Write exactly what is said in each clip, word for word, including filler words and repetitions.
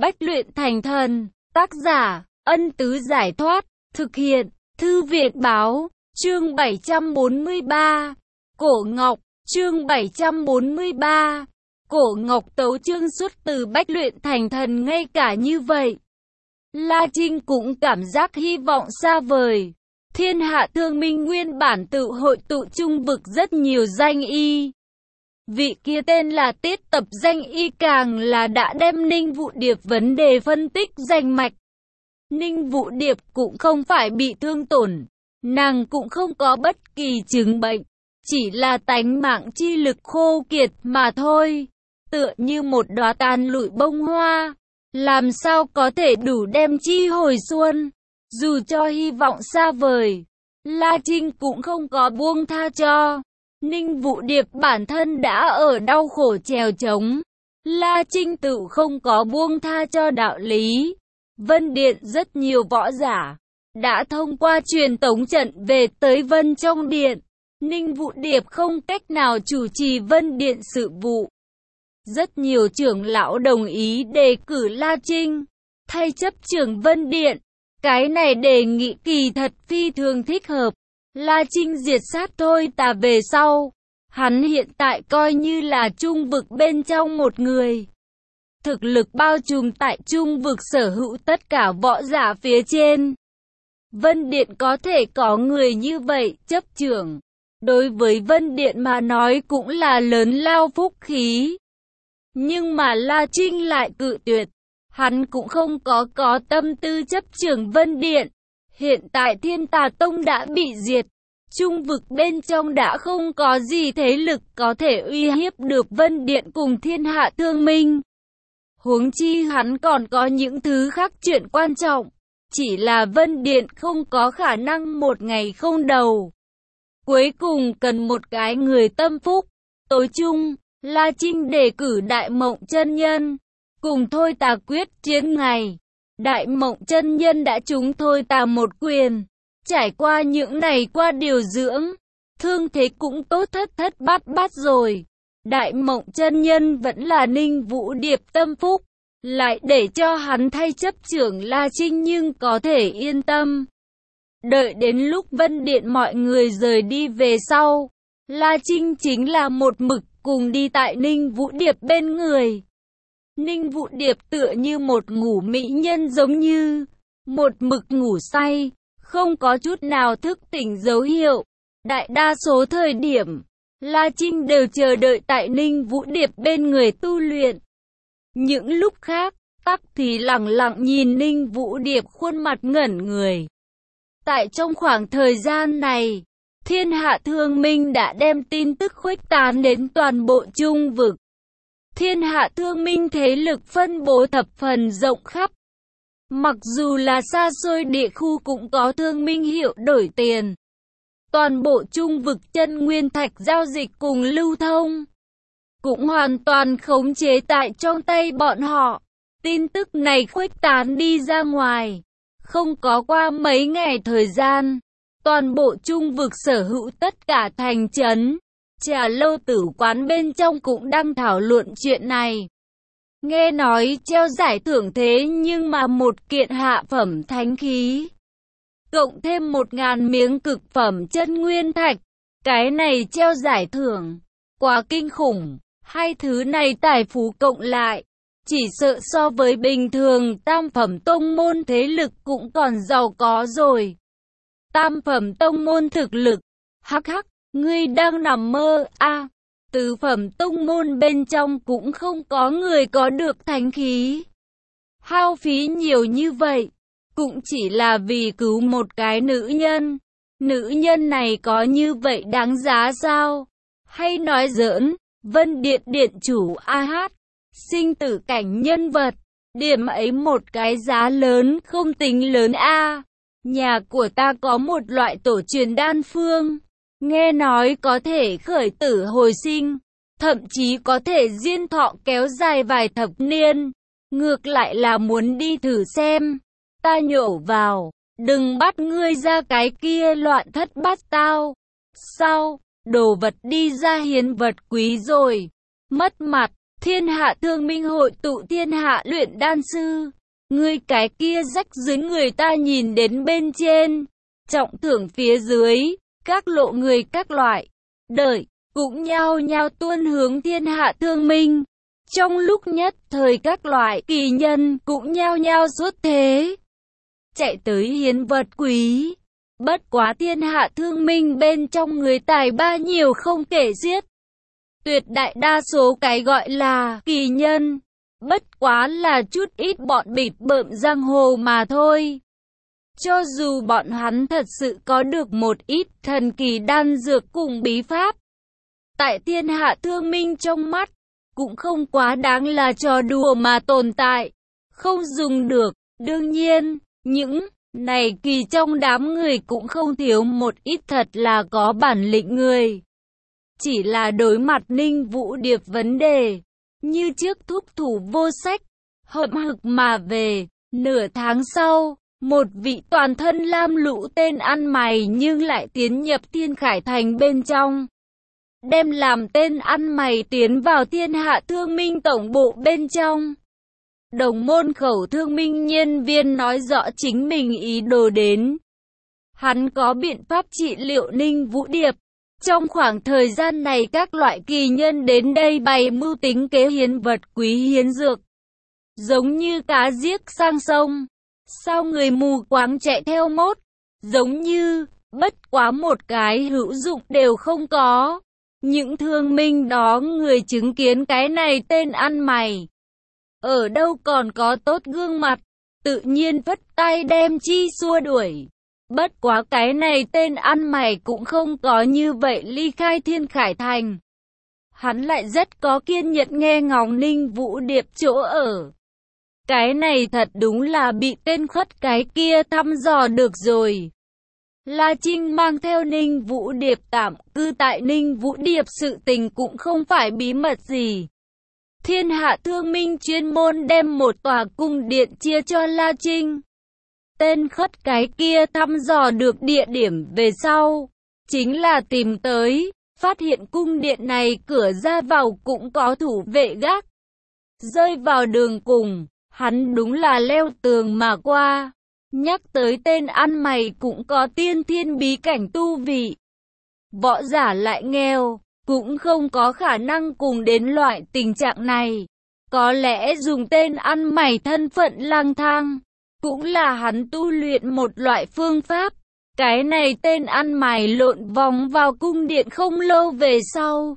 Bách luyện thành thần, tác giả, Ân Tứ Giải Thoát, thực hiện, Thư viện Báo, chương bảy trăm bốn mươi ba, Cổ Ngọc, chương bảy trăm bốn mươi ba, Cổ Ngọc tấu chương xuất từ Bách luyện thành thần ngay cả như vậy. La Trinh cũng cảm giác hy vọng xa vời. Thiên hạ thương minh nguyên bản tự hội tụ trung vực rất nhiều danh y. Vị kia tên là Tiết Tập danh y càng là đã đem Ninh Vũ Điệp vấn đề phân tích danh mạch. Ninh Vũ Điệp cũng không phải bị thương tổn, nàng cũng không có bất kỳ chứng bệnh, chỉ là tánh mạng chi lực khô kiệt mà thôi, tựa như một đóa tàn lụi bông hoa, làm sao có thể đủ đem chi hồi xuân. Dù cho hy vọng xa vời, La Trinh cũng không có buông tha cho. Ninh Vũ Điệp bản thân đã ở đau khổ trèo trống, La Trinh tự không có buông tha cho đạo lý. Vân Điện rất nhiều võ giả đã thông qua truyền tống trận về tới Vân trong điện. Ninh Vũ Điệp không cách nào chủ trì Vân Điện sự vụ. Rất nhiều trưởng lão đồng ý đề cử La Trinh thay chấp trưởng Vân Điện. Cái này đề nghị kỳ thật phi thường thích hợp. La Trinh diệt sát Thôi Tà về sau, hắn hiện tại coi như là trung vực bên trong một người. Thực lực bao trùm tại trung vực sở hữu tất cả võ giả phía trên. Vân Điện có thể có người như vậy chấp trưởng, đối với Vân Điện mà nói cũng là lớn lao phúc khí. Nhưng mà La Trinh lại cự tuyệt. Hắn cũng không có có tâm tư chấp trưởng Vân Điện. Hiện tại Thiên Tà Tông đã bị diệt, trung vực bên trong đã không có gì thế lực có thể uy hiếp được Vân Điện cùng thiên hạ thương minh. Huống chi hắn còn có những thứ khác chuyện quan trọng, chỉ là Vân Điện không có khả năng một ngày không đầu. Cuối cùng cần một cái người tâm phúc. Tối chung, La Trinh đề cử Đại Mộng Chân Nhân cùng Thôi Tà quyết chiến ngày. Đại Mộng Chân Nhân đã trúng Thôi Tà một quyền, trải qua những này qua điều dưỡng, thương thế cũng tốt thất thất bát bát rồi. Đại Mộng Chân Nhân vẫn là Ninh Vũ Điệp tâm phúc, lại để cho hắn thay chấp trưởng La Trinh nhưng có thể yên tâm. Đợi đến lúc Vân Điện mọi người rời đi về sau, La Trinh chính là một mực cùng đi tại Ninh Vũ Điệp bên người. Ninh Vũ Điệp tựa như một ngủ mỹ nhân giống như một mực ngủ say, không có chút nào thức tỉnh dấu hiệu. Đại đa số thời điểm, La Trinh đều chờ đợi tại Ninh Vũ Điệp bên người tu luyện. Những lúc khác, tắc thì lặng lặng nhìn Ninh Vũ Điệp khuôn mặt ngẩn người. Tại trong khoảng thời gian này, thiên hạ thương minh đã đem tin tức khuếch tán đến toàn bộ trung vực. Thiên hạ thương minh thế lực phân bố thập phần rộng khắp. Mặc dù là xa xôi địa khu cũng có thương minh hiệu đổi tiền. Toàn bộ trung vực chân nguyên thạch giao dịch cùng lưu thông cũng hoàn toàn khống chế tại trong tay bọn họ. Tin tức này khuếch tán đi ra ngoài. Không có qua mấy ngày thời gian, toàn bộ trung vực sở hữu tất cả thành trấn, trà lâu tử quán bên trong cũng đang thảo luận chuyện này. Nghe nói treo giải thưởng thế nhưng mà một kiện hạ phẩm thánh khí, cộng thêm một ngàn miếng cực phẩm chân nguyên thạch. Cái này treo giải thưởng, quá kinh khủng. Hai thứ này tài phú cộng lại, chỉ sợ so với bình thường tam phẩm tông môn thế lực cũng còn giàu có rồi. Tam phẩm tông môn thực lực, hắc hắc, ngươi đang nằm mơ a. Tứ phẩm tông môn bên trong cũng không có người có được thánh khí. Hao phí nhiều như vậy, cũng chỉ là vì cứu một cái nữ nhân. Nữ nhân này có như vậy đáng giá sao? Hay nói giỡn, Vân Điện điện chủ a hát, sinh tử cảnh nhân vật, điểm ấy một cái giá lớn không tính lớn a. Nhà của ta có một loại tổ truyền đan phương, nghe nói có thể khởi tử hồi sinh, thậm chí có thể diên thọ kéo dài vài thập niên. Ngược lại là muốn đi thử xem. Ta nhổ vào, đừng bắt ngươi ra cái kia loạn thất bát tao. Sao, đồ vật đi ra hiến vật quý rồi, mất mặt. Thiên hạ thương minh hội tụ thiên hạ luyện đan sư. Ngươi cái kia rách dưới người ta nhìn đến bên trên. Trọng thưởng phía dưới, các lộ người các loại. Đợi, cũng nhao nhao tuôn hướng thiên hạ thương minh. Trong lúc nhất thời các loại kỳ nhân cũng nhao nhao xuất thế. Chạy tới hiến vật quý. Bất quá thiên hạ thương minh bên trong người tài ba nhiều không kể xiết. Tuyệt đại đa số cái gọi là kỳ nhân, bất quá là chút ít bọn bịp bợm giang hồ mà thôi. Cho dù bọn hắn thật sự có được một ít thần kỳ đan dược cùng bí pháp, tại thiên hạ thương minh trong mắt, cũng không quá đáng là trò đùa mà tồn tại, không dùng được. Đương nhiên, những này kỳ trong đám người cũng không thiếu một ít thật là có bản lĩnh người. Chỉ là đối mặt Ninh Vũ Điệp vấn đề, như trước thúc thủ vô sách, hậm hực mà về. Nửa tháng sau, một vị toàn thân lam lũ tên ăn mày nhưng lại tiến nhập Thiên Khải Thành bên trong. Đem làm tên ăn mày tiến vào thiên hạ thương minh tổng bộ bên trong. Đồng môn khẩu thương minh nhân viên nói rõ chính mình ý đồ đến. Hắn có biện pháp trị liệu Ninh Vũ Điệp. Trong khoảng thời gian này các loại kỳ nhân đến đây bày mưu tính kế hiến vật quý hiến dược. Giống như cá giết sang sông. Sao người mù quáng chạy theo mốt. Giống như, bất quá một cái hữu dụng đều không có. Những thương minh đó người chứng kiến cái này tên ăn mày. Ở đâu còn có tốt gương mặt, tự nhiên vất tay đem chi xua đuổi. Bất quá cái này tên ăn mày cũng không có như vậy ly khai Thiên Khải Thành. Hắn lại rất có kiên nhẫn nghe ngóng Ninh Vũ Điệp chỗ ở. Cái này thật đúng là bị tên khất cái kia thăm dò được rồi. La Trinh mang theo Ninh Vũ Điệp tạm cư tại Ninh Vũ Điệp, sự tình cũng không phải bí mật gì. Thiên hạ thương minh chuyên môn đem một tòa cung điện chia cho La Trinh. Tên khất cái kia thăm dò được địa điểm về sau, chính là tìm tới, phát hiện cung điện này cửa ra vào cũng có thủ vệ gác. Rơi vào đường cùng, hắn đúng là leo tường mà qua. Nhắc tới tên ăn mày cũng có tiên thiên bí cảnh tu vị. Võ giả lại nghèo, cũng không có khả năng cùng đến loại tình trạng này. Có lẽ dùng tên ăn mày thân phận lang thang, cũng là hắn tu luyện một loại phương pháp. Cái này tên ăn mày lộn vòng vào cung điện không lâu về sau.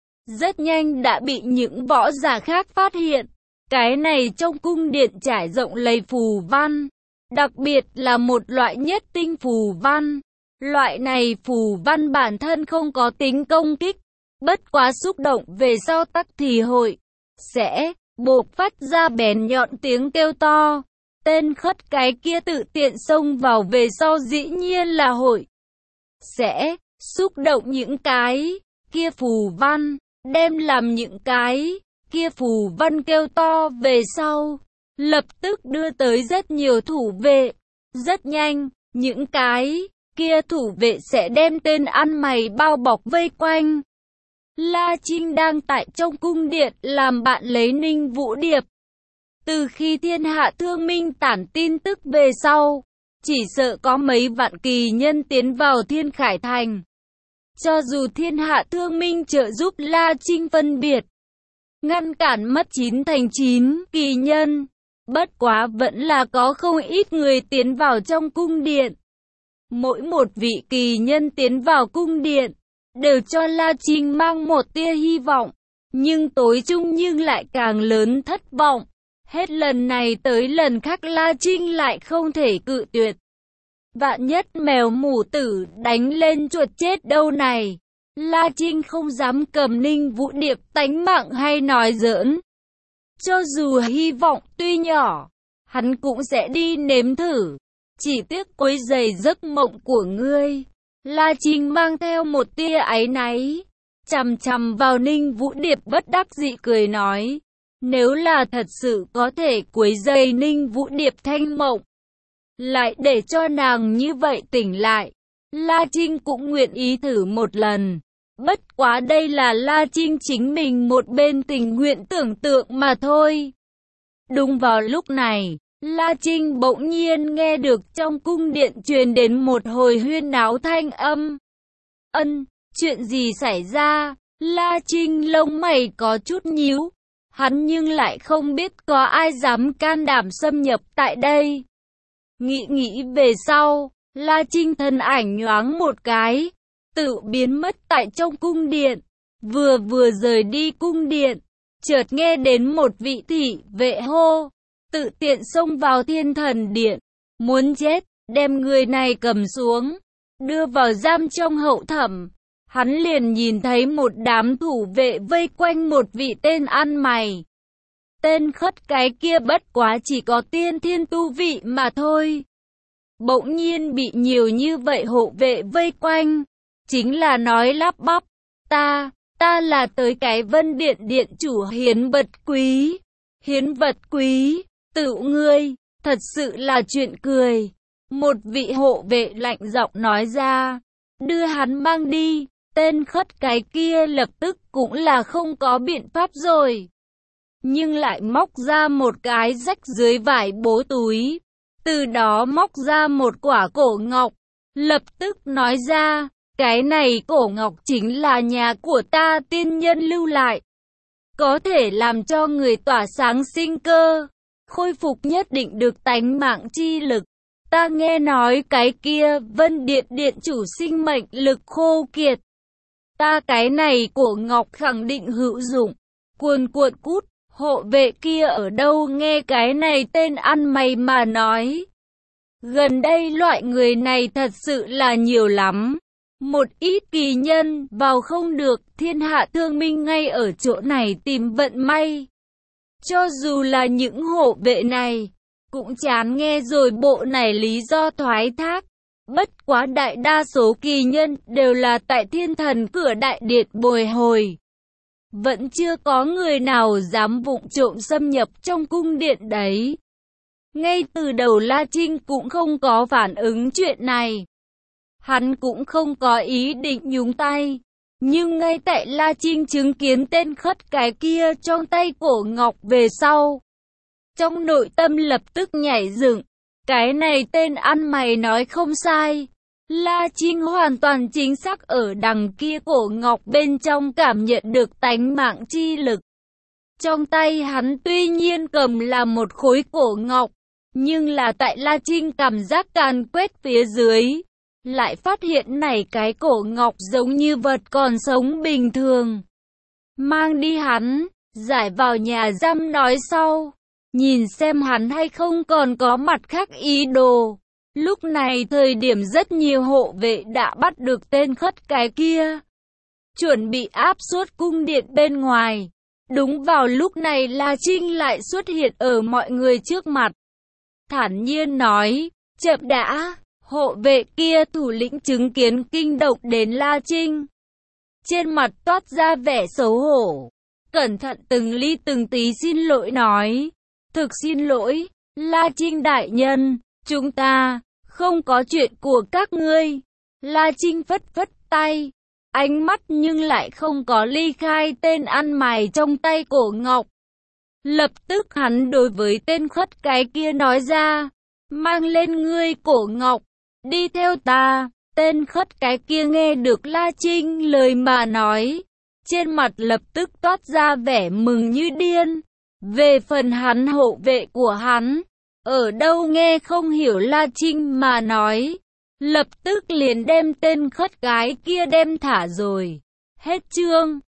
Rất nhanh đã bị những võ giả khác phát hiện. Cái này trong cung điện trải rộng lầy phù văn. Đặc biệt là một loại nhất tinh phù văn. Loại này phù văn bản thân không có tính công kích. Bất quá xúc động về sau tắc thì hội sẽ bộc phát ra bén nhọn tiếng kêu to. Tên khất cái kia tự tiện xông vào về sau dĩ nhiên là hội sẽ xúc động những cái kia phù văn, đem làm những cái kia phù văn kêu to về sau, lập tức đưa tới rất nhiều thủ vệ. Rất nhanh, những cái kia thủ vệ sẽ đem tên ăn mày bao bọc vây quanh. La Trinh đang tại trong cung điện làm bạn lấy Ninh Vũ Điệp. Từ khi thiên hạ thương minh tản tin tức về sau, chỉ sợ có mấy vạn kỳ nhân tiến vào Thiên Khải Thành. Cho dù thiên hạ thương minh trợ giúp La Trinh phân biệt, ngăn cản mất chín thành chín kỳ nhân, bất quá vẫn là có không ít người tiến vào trong cung điện. Mỗi một vị kỳ nhân tiến vào cung điện, đều cho La Trinh mang một tia hy vọng, nhưng tối chung nhưng lại càng lớn thất vọng. Hết lần này tới lần khác La Trinh lại không thể cự tuyệt. Vạn nhất mèo mù tử đánh lên chuột chết đâu này. La Trinh không dám cầm Ninh Vũ Điệp tánh mạng hay nói giỡn. Cho dù hy vọng tuy nhỏ, hắn cũng sẽ đi nếm thử. Chỉ tiếc quấy rầy giấc mộng của ngươi. La Trinh mang theo một tia áy náy, chằm chằm vào Ninh Vũ Điệp bất đắc dĩ cười nói. Nếu là thật sự có thể quấy rầy Ninh Vũ Điệp thanh mộng, lại để cho nàng như vậy tỉnh lại, La Trinh cũng nguyện ý thử một lần. Bất quá đây là La Trinh chính mình một bên tình nguyện tưởng tượng mà thôi. Đúng vào lúc này, La Trinh bỗng nhiên nghe được trong cung điện truyền đến một hồi huyên náo thanh âm. Ân, chuyện gì xảy ra? La Trinh lông mày có chút nhíu. Hắn nhưng lại không biết có ai dám can đảm xâm nhập tại đây. Nghĩ nghĩ về sau, La Trinh thân ảnh nhoáng một cái, tự biến mất tại trong cung điện. Vừa vừa rời đi cung điện, chợt nghe đến một vị thị vệ hô, tự tiện xông vào Thiên Thần Điện, muốn chết, đem người này cầm xuống, đưa vào giam trong hậu thẩm. Hắn liền nhìn thấy một đám thủ vệ vây quanh một vị tên ăn mày. Tên khất cái kia bất quá chỉ có tiên thiên tu vị mà thôi. Bỗng nhiên bị nhiều như vậy hộ vệ vây quanh, chính là nói lắp bắp, ta, ta là tới cái Vân Điện điện chủ hiến vật quý. Hiến vật quý, tự ngươi, thật sự là chuyện cười. Một vị hộ vệ lạnh giọng nói ra, đưa hắn mang đi. Tên khất cái kia lập tức cũng là không có biện pháp rồi. Nhưng lại móc ra một cái rách dưới vải bố túi. Từ đó móc ra một quả cổ ngọc. Lập tức nói ra, cái này cổ ngọc chính là nhà của ta tiên nhân lưu lại. Có thể làm cho người tỏa sáng sinh cơ. Khôi phục nhất định được tánh mạng chi lực. Ta nghe nói cái kia Vân Điện điện chủ sinh mệnh lực khô kiệt. Ta cái này cổ ngọc khẳng định hữu dụng. Cuồn cuộn cút, hộ vệ kia ở đâu nghe cái này tên ăn mày mà nói. Gần đây loại người này thật sự là nhiều lắm. Một ít kỳ nhân vào không được, thiên hạ thương minh ngay ở chỗ này tìm vận may. Cho dù là những hộ vệ này, cũng chán nghe rồi bộ này lý do thoái thác. Bất quá đại đa số kỳ nhân đều là tại Thiên Thần cửa đại điện bồi hồi. Vẫn chưa có người nào dám vụng trộm xâm nhập trong cung điện đấy. Ngay từ đầu La Trinh cũng không có phản ứng chuyện này. Hắn cũng không có ý định nhúng tay. Nhưng ngay tại La Trinh chứng kiến tên khất cái kia trong tay cổ ngọc về sau, trong nội tâm lập tức nhảy dựng. Cái này tên ăn mày nói không sai. La Trinh hoàn toàn chính xác ở đằng kia cổ ngọc bên trong cảm nhận được tánh mạng chi lực. Trong tay hắn tuy nhiên cầm là một khối cổ ngọc, nhưng là tại La Trinh cảm giác càn quét phía dưới, lại phát hiện này cái cổ ngọc giống như vật còn sống bình thường. Mang đi hắn, giải vào nhà giam nói sau. Nhìn xem hắn hay không còn có mặt khác ý đồ. Lúc này thời điểm rất nhiều hộ vệ đã bắt được tên khất cái kia, chuẩn bị áp suất cung điện bên ngoài. Đúng vào lúc này La Trinh lại xuất hiện ở mọi người trước mặt. Thản nhiên nói, chậm đã. Hộ vệ kia thủ lĩnh chứng kiến kinh động đến La Trinh, trên mặt toát ra vẻ xấu hổ. Cẩn thận từng ly từng tí xin lỗi nói, thực xin lỗi, La Trinh đại nhân, chúng ta không có chuyện của các ngươi. La Trinh phất phất tay, ánh mắt nhưng lại không có ly khai tên ăn mày trong tay cổ ngọc. Lập tức hắn đối với tên khất cái kia nói ra, mang lên ngươi cổ ngọc, đi theo ta. Tên khất cái kia nghe được La Trinh lời mà nói, trên mặt lập tức toát ra vẻ mừng như điên. Về phần hắn hộ vệ của hắn, ở đâu nghe không hiểu La Trinh mà nói, lập tức liền đem tên khất cái kia đem thả rồi. Hết chương.